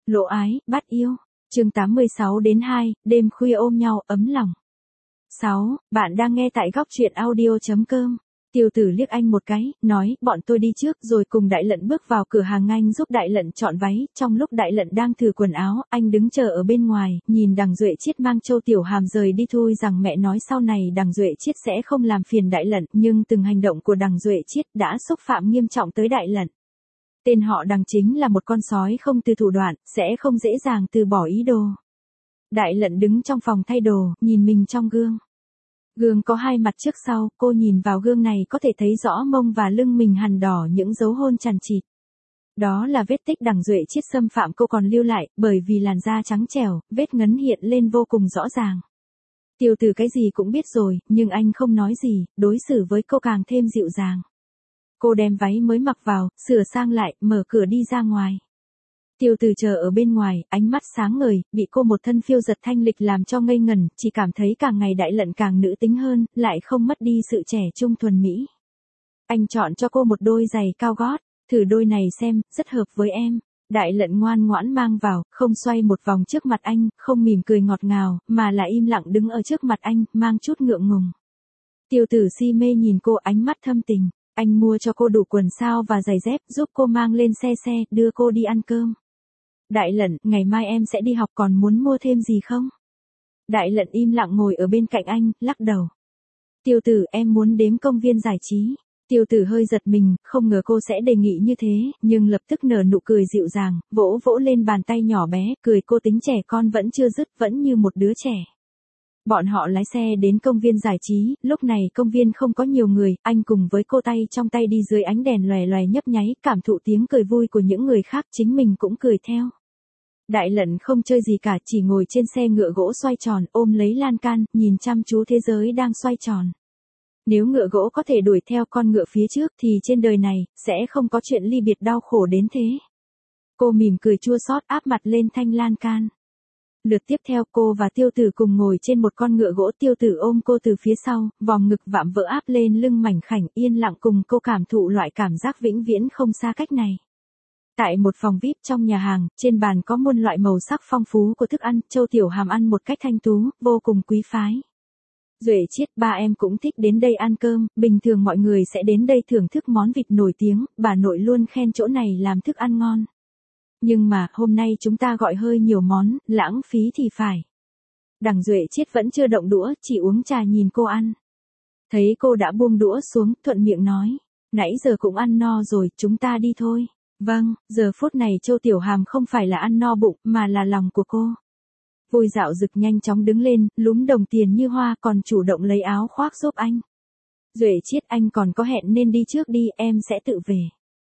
Lộ ái, bắt yêu. Chương 86 đến 2, đêm khuya ôm nhau, ấm lòng. 6. Bạn đang nghe tại góc truyện audio.com. Tiêu Tử liếc anh một cái, nói, bọn tôi đi trước, rồi cùng Đại Lận bước vào cửa hàng. Anh giúp Đại Lận chọn váy. Trong lúc Đại Lận đang thử quần áo, anh đứng chờ ở bên ngoài, nhìn Đằng Duệ Chiết mang Châu Tiểu Hàm rời đi. Thôi rằng mẹ nói sau này Đằng Duệ Chiết sẽ không làm phiền Đại Lận, nhưng từng hành động của Đằng Duệ Chiết đã xúc phạm nghiêm trọng tới Đại Lận. Tên họ Đằng chính là một con sói không từ thủ đoạn, sẽ không dễ dàng từ bỏ ý đồ. Đại Lận đứng trong phòng thay đồ, nhìn mình trong gương. Gương có hai mặt trước sau, cô nhìn vào gương này có thể thấy rõ mông và lưng mình hằn đỏ, những dấu hôn chằng chịt. Đó là vết tích Đằng Duệ Chiết xâm phạm cô còn lưu lại, bởi vì làn da trắng trẻo, vết ngấn hiện lên vô cùng rõ ràng. Tiêu Tử cái gì cũng biết rồi, nhưng anh không nói gì, đối xử với cô càng thêm dịu dàng. Cô đem váy mới mặc vào, sửa sang lại, mở cửa đi ra ngoài. Tiêu Tử chờ ở bên ngoài, ánh mắt sáng ngời, bị cô một thân phiêu giật thanh lịch làm cho ngây ngẩn, chỉ cảm thấy càng ngày Đại Lận càng nữ tính hơn, lại không mất đi sự trẻ trung thuần mỹ. Anh chọn cho cô một đôi giày cao gót, thử đôi này xem, rất hợp với em. Đại Lận ngoan ngoãn mang vào, không xoay một vòng trước mặt anh, không mỉm cười ngọt ngào, mà là im lặng đứng ở trước mặt anh, mang chút ngượng ngùng. Tiêu Tử si mê nhìn cô, ánh mắt thâm tình. Anh mua cho cô đủ quần sao và giày dép, giúp cô mang lên xe, đưa cô đi ăn cơm. Đại Lận, ngày mai em sẽ đi học, còn muốn mua thêm gì không? Đại Lận im lặng ngồi ở bên cạnh anh, lắc đầu. Tiêu Tử, em muốn đến công viên giải trí. Tiêu Tử hơi giật mình, không ngờ cô sẽ đề nghị như thế, nhưng lập tức nở nụ cười dịu dàng, vỗ vỗ lên bàn tay nhỏ bé, cười cô tính trẻ con vẫn chưa dứt, vẫn như một đứa trẻ. Bọn họ lái xe đến công viên giải trí, lúc này công viên không có nhiều người, anh cùng với cô tay trong tay đi dưới ánh đèn lòe lòe nhấp nháy, cảm thụ tiếng cười vui của những người khác, chính mình cũng cười theo. Đại Lận không chơi gì cả, chỉ ngồi trên xe ngựa gỗ xoay tròn, ôm lấy lan can, nhìn chăm chú thế giới đang xoay tròn. Nếu ngựa gỗ có thể đuổi theo con ngựa phía trước thì trên đời này, sẽ không có chuyện ly biệt đau khổ đến thế. Cô mỉm cười chua xót áp mặt lên thanh lan can. Lượt tiếp theo cô và Tiêu Tử cùng ngồi trên một con ngựa gỗ, Tiêu Tử ôm cô từ phía sau, vòng ngực vạm vỡ áp lên lưng mảnh khảnh, yên lặng cùng cô cảm thụ loại cảm giác vĩnh viễn không xa cách này. Tại một phòng VIP trong nhà hàng, trên bàn có muôn loại màu sắc phong phú của thức ăn, Châu Tiểu Hàm ăn một cách thanh tú, vô cùng quý phái. Duệ Chiết, ba em cũng thích đến đây ăn cơm, bình thường mọi người sẽ đến đây thưởng thức món vịt nổi tiếng, bà nội luôn khen chỗ này làm thức ăn ngon. Nhưng mà, hôm nay chúng ta gọi hơi nhiều món, lãng phí thì phải. Đằng Duệ Chiết vẫn chưa động đũa, chỉ uống trà nhìn cô ăn. Thấy cô đã buông đũa xuống, thuận miệng nói. Nãy giờ cũng ăn no rồi, chúng ta đi thôi. Vâng, giờ phút này Châu Tiểu Hàm không phải là ăn no bụng, mà là lòng của cô. Vui dạo dực nhanh chóng đứng lên, lúm đồng tiền như hoa, còn chủ động lấy áo khoác giúp anh. Duệ Chiết, anh còn có hẹn nên đi trước đi, em sẽ tự về.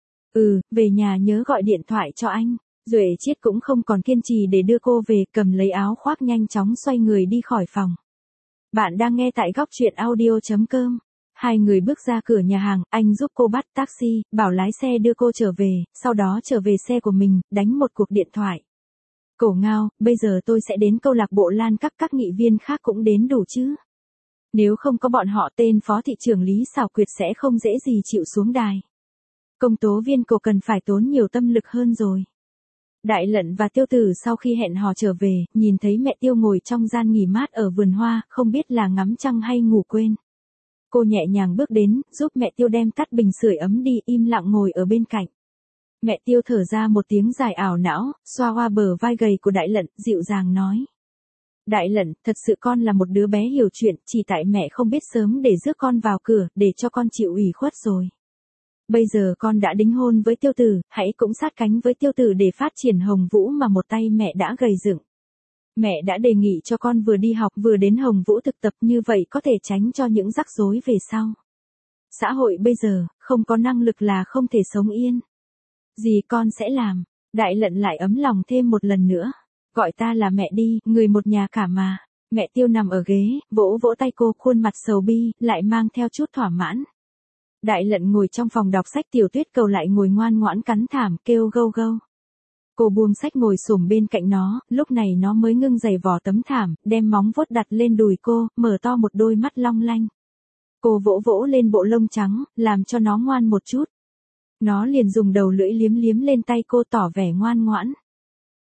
Về nhà nhớ gọi điện thoại cho anh. Duệ Chiết cũng không còn kiên trì để đưa cô về, cầm lấy áo khoác nhanh chóng xoay người đi khỏi phòng. Bạn đang nghe tại góc truyện audio.com. Hai người bước ra cửa nhà hàng, anh giúp cô bắt taxi, bảo lái xe đưa cô trở về, sau đó trở về xe của mình, đánh một cuộc điện thoại. Cổ Ngao, bây giờ tôi sẽ đến câu lạc bộ Lan các nghị viên khác cũng đến đủ chứ. Nếu không có bọn họ, tên phó thị trưởng Lý Xảo Quyệt sẽ không dễ gì chịu xuống đài. Công tố viên Cổ cần phải tốn nhiều tâm lực hơn rồi. Đại Lận và Tiêu Tử sau khi hẹn hò trở về, nhìn thấy mẹ Tiêu ngồi trong gian nghỉ mát ở vườn hoa, không biết là ngắm trăng hay ngủ quên. Cô nhẹ nhàng bước đến, giúp mẹ Tiêu đem tắt bình sưởi ấm đi, im lặng ngồi ở bên cạnh. Mẹ Tiêu thở ra một tiếng dài ảo não, xoa qua bờ vai gầy của Đại Lận, dịu dàng nói. Đại Lận, thật sự con là một đứa bé hiểu chuyện, chỉ tại mẹ không biết sớm để rước con vào cửa, để cho con chịu ủy khuất rồi. Bây giờ con đã đính hôn với Tiêu Tử, hãy cũng sát cánh với Tiêu Tử để phát triển Hồng Vũ mà một tay mẹ đã gầy dựng. Mẹ đã đề nghị cho con vừa đi học vừa đến Hồng Vũ thực tập, như vậy có thể tránh cho những rắc rối về sau. Xã hội bây giờ, không có năng lực là không thể sống yên. Gì con sẽ làm. Đại Lận lại ấm lòng thêm một lần nữa. Gọi ta là mẹ đi, người một nhà cả mà. Mẹ Tiêu nằm ở ghế, vỗ vỗ tay cô, khuôn mặt sầu bi, lại mang theo chút thỏa mãn. Đại Lận ngồi trong phòng đọc sách, Tiểu Tuyết Cầu lại ngồi ngoan ngoãn cắn thảm, kêu gâu gâu. Cô buông sách ngồi xổm bên cạnh nó, lúc này nó mới ngưng giày vò tấm thảm, đem móng vuốt đặt lên đùi cô, mở to một đôi mắt long lanh. Cô vỗ vỗ lên bộ lông trắng, làm cho nó ngoan một chút. Nó liền dùng đầu lưỡi liếm liếm lên tay cô, tỏ vẻ ngoan ngoãn.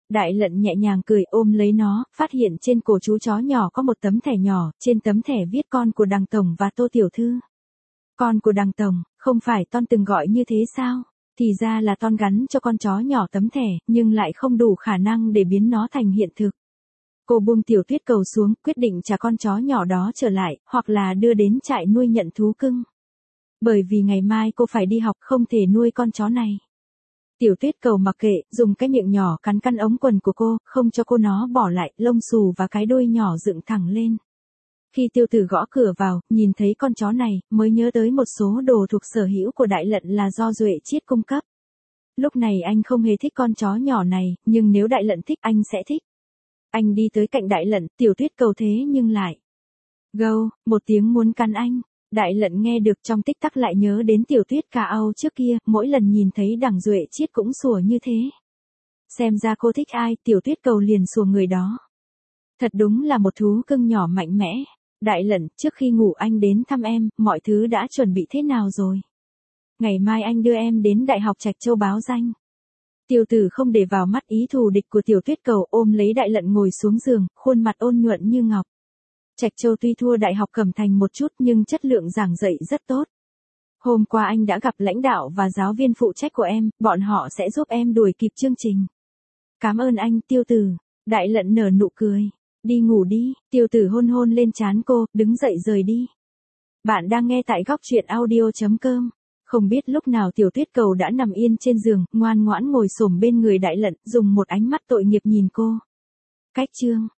Đại Lận nhẹ nhàng cười ôm lấy nó, phát hiện trên cổ chú chó nhỏ có một tấm thẻ nhỏ, trên tấm thẻ viết con của Đằng Tổng và Tô Tiểu Thư. Con của Đằng Tổng, không phải Ton từng gọi như thế sao? Thì ra là Ton gắn cho con chó nhỏ tấm thẻ, nhưng lại không đủ khả năng để biến nó thành hiện thực. Cô buông Tiểu Tuyết Cầu xuống, quyết định trả con chó nhỏ đó trở lại, hoặc là đưa đến trại nuôi nhận thú cưng. Bởi vì ngày mai cô phải đi học, không thể nuôi con chó này. Tiểu Tuyết Cầu mặc kệ, dùng cái miệng nhỏ cắn căn ống quần của cô, không cho cô nó bỏ lại, lông xù và cái đuôi nhỏ dựng thẳng lên. Khi Tiêu Tử gõ cửa vào, nhìn thấy con chó này, mới nhớ tới một số đồ thuộc sở hữu của Đại Lận là do Duệ Chiết cung cấp. Lúc này anh không hề thích con chó nhỏ này, nhưng nếu Đại Lận thích anh sẽ thích. Anh đi tới cạnh Đại Lận, Tiểu Tuyết Cầu thế nhưng lại. Gâu, một tiếng muốn cắn anh. Đại Lận nghe được trong tích tắc lại nhớ đến Tiểu Tuyết Cà Âu trước kia, mỗi lần nhìn thấy Đằng Duệ Chiết cũng sủa như thế. Xem ra cô thích ai, Tiểu Tuyết Cầu liền sủa người đó. Thật đúng là một thú cưng nhỏ mạnh mẽ. Đại Lận, trước khi ngủ anh đến thăm em, mọi thứ đã chuẩn bị thế nào rồi? Ngày mai anh đưa em đến Đại học Trạch Châu báo danh. Tiêu Tử không để vào mắt ý thù địch của Tiểu Tuyết Cầu, ôm lấy Đại Lận ngồi xuống giường, khuôn mặt ôn nhuận như ngọc. Trạch Châu tuy thua Đại học Cẩm Thành một chút nhưng chất lượng giảng dạy rất tốt. Hôm qua anh đã gặp lãnh đạo và giáo viên phụ trách của em, bọn họ sẽ giúp em đuổi kịp chương trình. Cảm ơn anh, Tiêu Tử. Đại Lận nở nụ cười. Đi ngủ đi, Tiêu Tử hôn hôn lên trán cô, đứng dậy rời đi. Bạn đang nghe tại góc truyện audio.com. Không biết lúc nào Tiểu Tuyết Cầu đã nằm yên trên giường, ngoan ngoãn ngồi xổm bên người Đại Lận, dùng một ánh mắt tội nghiệp nhìn cô. Cách chương